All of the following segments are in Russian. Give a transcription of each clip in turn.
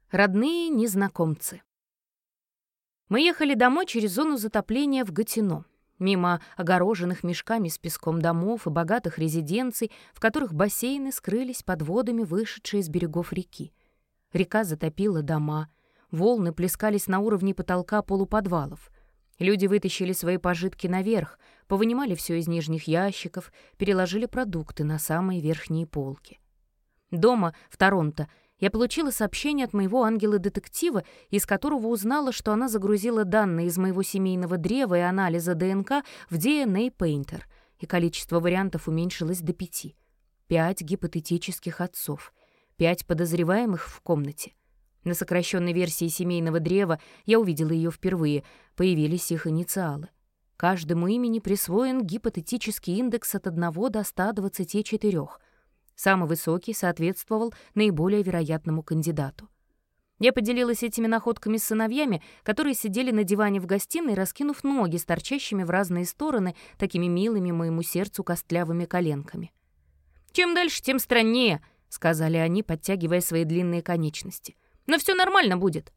Родные незнакомцы. Мы ехали домой через зону затопления в Гатино, мимо огороженных мешками с песком домов и богатых резиденций, в которых бассейны скрылись под водами, вышедшие из берегов реки. Река затопила дома, волны плескались на уровне потолка полуподвалов. Люди вытащили свои пожитки наверх, повынимали все из нижних ящиков, переложили продукты на самые верхние полки. Дома, в Торонто, я получила сообщение от моего ангела-детектива, из которого узнала, что она загрузила данные из моего семейного древа и анализа ДНК в DNA Painter, и количество вариантов уменьшилось до 5. 5 гипотетических отцов, 5 подозреваемых в комнате. На сокращенной версии семейного древа, я увидела ее впервые, появились их инициалы. Каждому имени присвоен гипотетический индекс от 1 до 124. Самый высокий соответствовал наиболее вероятному кандидату. Я поделилась этими находками с сыновьями, которые сидели на диване в гостиной, раскинув ноги с торчащими в разные стороны, такими милыми моему сердцу костлявыми коленками. «Чем дальше, тем страннее», — сказали они, подтягивая свои длинные конечности. «Но все нормально будет».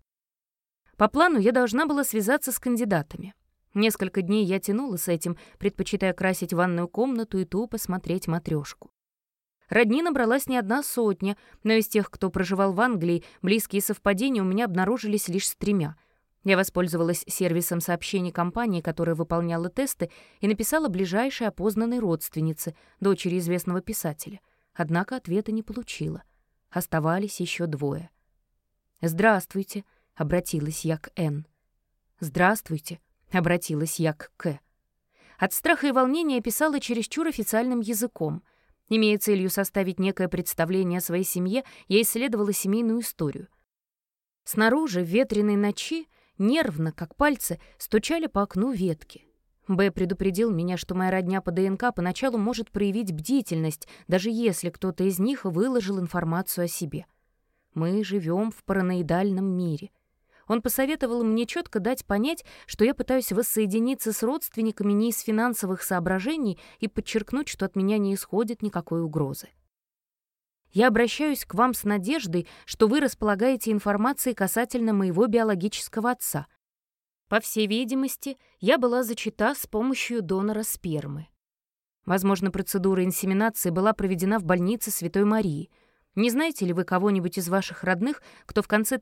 По плану я должна была связаться с кандидатами. Несколько дней я тянула с этим, предпочитая красить ванную комнату и тупо смотреть «Матрёшку». Родни набралась не 100, но из тех, кто проживал в Англии, близкие совпадения у меня обнаружились лишь с 3. Я воспользовалась сервисом сообщений компании, которая выполняла тесты, и написала ближайшей опознанной родственнице, дочери известного писателя. Однако ответа не получила. Оставались еще 2. «Здравствуйте», — обратилась я к Н. «Здравствуйте», — обратилась я к К. От страха и волнения я писала чересчур официальным языком. Имея целью составить некое представление о своей семье, я исследовала семейную историю. Снаружи, в ветреной ночи, нервно, как пальцы, стучали по окну ветки. Б предупредил меня, что моя родня по ДНК поначалу может проявить бдительность, даже если кто-то из них выложил информацию о себе. Мы живем в параноидальном мире. Он посоветовал мне четко дать понять, что я пытаюсь воссоединиться с родственниками не из финансовых соображений и подчеркнуть, что от меня не исходит никакой угрозы. Я обращаюсь к вам с надеждой, что вы располагаете информацией касательно моего биологического отца. По всей видимости, я была зачата с помощью донора спермы. Возможно, процедура инсеминации была проведена в больнице Святой Марии. Не знаете ли вы кого-нибудь из ваших родных, кто в конце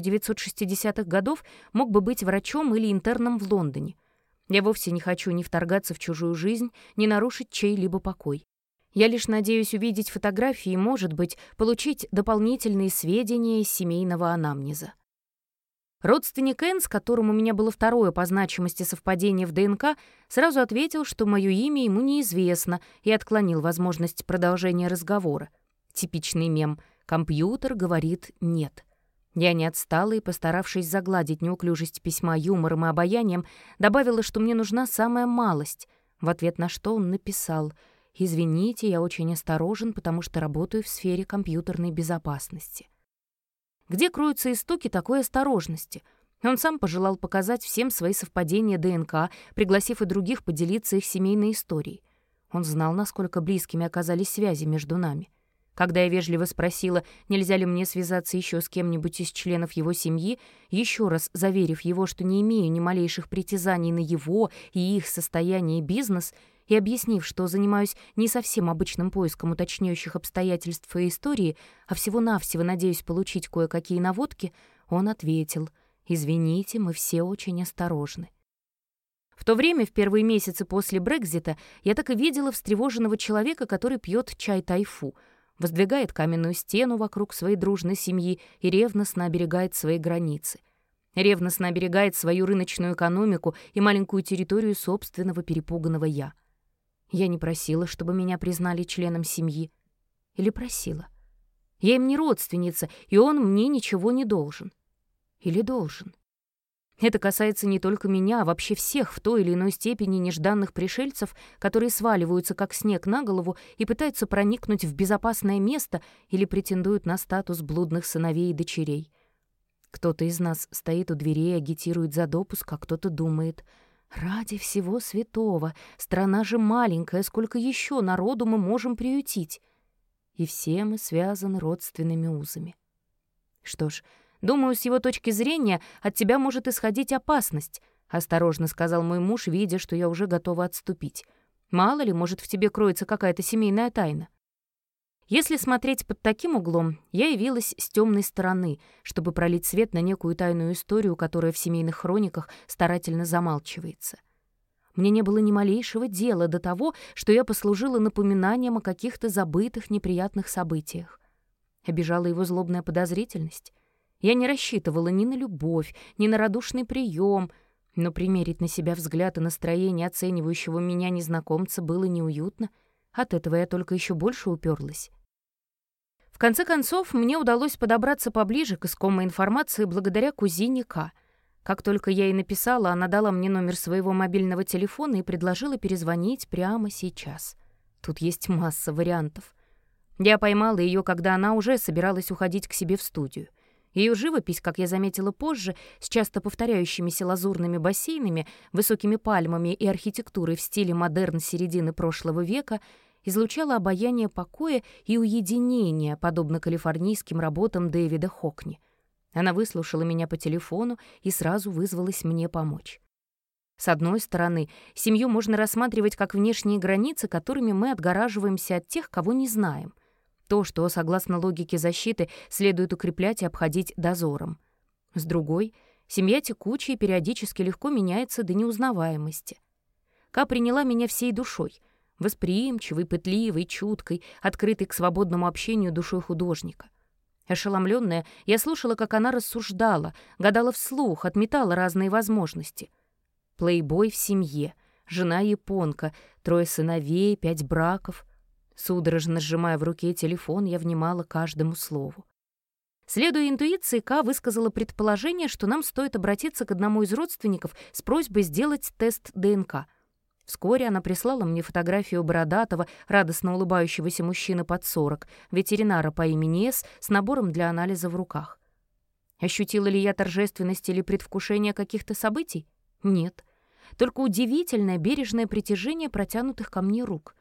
1960-х годов мог бы быть врачом или интерном в Лондоне? Я вовсе не хочу ни вторгаться в чужую жизнь, ни нарушить чей-либо покой. Я лишь надеюсь увидеть фотографии и, может быть, получить дополнительные сведения из семейного анамнеза. Родственник Энн, с которым у меня было 2 по значимости совпадение в ДНК, сразу ответил, что мое имя ему неизвестно, и отклонил возможность продолжения разговора. Типичный мем «Компьютер говорит нет». Я не отстала и, постаравшись загладить неуклюжесть письма юмором и обаянием, добавила, что мне нужна самая малость, в ответ на что он написал: «Извините, я очень осторожен, потому что работаю в сфере компьютерной безопасности». Где кроются истоки такой осторожности? Он сам пожелал показать всем свои совпадения ДНК, пригласив и других поделиться их семейной историей. Он знал, насколько близкими оказались связи между нами. Когда я вежливо спросила, нельзя ли мне связаться еще с кем-нибудь из членов его семьи, еще раз заверив его, что не имею ни малейших притязаний на его и их состояние и бизнес, и объяснив, что занимаюсь не совсем обычным поиском уточняющих обстоятельств и истории, а всего-навсего надеюсь получить кое-какие наводки, он ответил: «Извините, мы все очень осторожны». В то время, в первые месяцы после Брексита, я так и видела встревоженного человека, который пьет чай тайфу, воздвигает каменную стену вокруг своей дружной семьи и ревностно оберегает свои границы. Ревностно оберегает свою рыночную экономику и маленькую территорию собственного перепуганного «я». Я не просила, чтобы меня признали членом семьи. Или просила? Я им не родственница, и он мне ничего не должен. Или должен? Это касается не только меня, а вообще всех в той или иной степени нежданных пришельцев, которые сваливаются как снег на голову и пытаются проникнуть в безопасное место или претендуют на статус блудных сыновей и дочерей. Кто-то из нас стоит у дверей и агитирует за допуск, а кто-то думает: «Ради всего святого, страна же маленькая, сколько еще народу мы можем приютить?» И все мы связаны родственными узами. Что ж, Думаю, с его точки зрения от тебя может исходить опасность», — осторожно сказал мой муж, видя, что я уже готова отступить. «Мало ли, может, в тебе кроется какая-то семейная тайна». Если смотреть под таким углом, я явилась с темной стороны, чтобы пролить свет на некую тайную историю, которая в семейных хрониках старательно замалчивается. Мне не было ни малейшего дела до того, что я послужила напоминанием о каких-то забытых неприятных событиях. Обижала его злобная подозрительность. Я не рассчитывала ни на любовь, ни на радушный прием, но примерить на себя взгляд и настроение оценивающего меня незнакомца было неуютно. От этого я только еще больше уперлась. В конце концов, мне удалось подобраться поближе к искомой информации благодаря кузине К. Как только я ей написала, она дала мне номер своего мобильного телефона и предложила перезвонить прямо сейчас. Тут есть масса вариантов. Я поймала ее, когда она уже собиралась уходить к себе в студию. Ее живопись, как я заметила позже, с часто повторяющимися лазурными бассейнами, высокими пальмами и архитектурой в стиле модерн середины прошлого века, излучала обаяние покоя и уединения, подобно калифорнийским работам Дэвида Хокни. Она выслушала меня по телефону и сразу вызвалась мне помочь. С одной стороны, семью можно рассматривать как внешние границы, которыми мы отгораживаемся от тех, кого не знаем. То, что, согласно логике защиты, следует укреплять и обходить дозором. С другой, семья текучая и периодически легко меняется до неузнаваемости. Ка приняла меня всей душой, восприимчивой, пытливой, чуткой, открытой к свободному общению душой художника. Ошеломленная, я слушала, как она рассуждала, гадала вслух, отметала разные возможности. Плейбой в семье, жена-японка, 3 сыновей, 5 браков. Судорожно сжимая в руке телефон, я внимала каждому слову. Следуя интуиции, Ка высказала предположение, что нам стоит обратиться к одному из родственников с просьбой сделать тест ДНК. Вскоре она прислала мне фотографию бородатого, радостно улыбающегося мужчины под 40, ветеринара по имени С набором для анализа в руках. Ощутила ли я торжественность или предвкушение каких-то событий? Нет. Только удивительное бережное притяжение протянутых ко мне рук.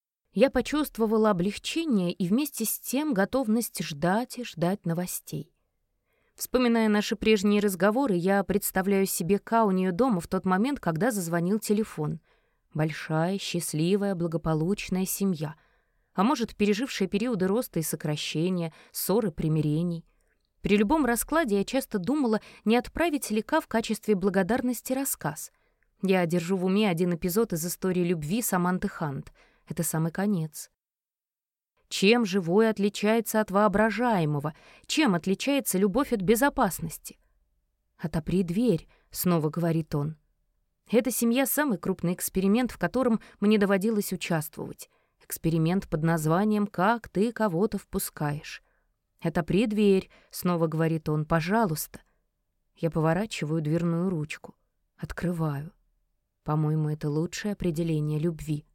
Я почувствовала облегчение и вместе с тем готовность ждать и ждать новостей. Вспоминая наши прежние разговоры, я представляю себе Ка у нее дома в тот момент, когда зазвонил телефон. Большая, счастливая, благополучная семья. А может, пережившая периоды роста и сокращения, ссор и примирений. При любом раскладе я часто думала, не отправить ли Ка в качестве благодарности рассказ. Я держу в уме один эпизод из истории любви Саманты Хант. Это самый конец. Чем живое отличается от воображаемого? Чем отличается любовь от безопасности? «Отопри дверь», — снова говорит он. Эта семья — самый крупный эксперимент, в котором мне доводилось участвовать. Эксперимент под названием «Как ты кого-то впускаешь». «Отопри дверь», — снова говорит он, — «пожалуйста». Я поворачиваю дверную ручку. Открываю. По-моему, это лучшее определение любви.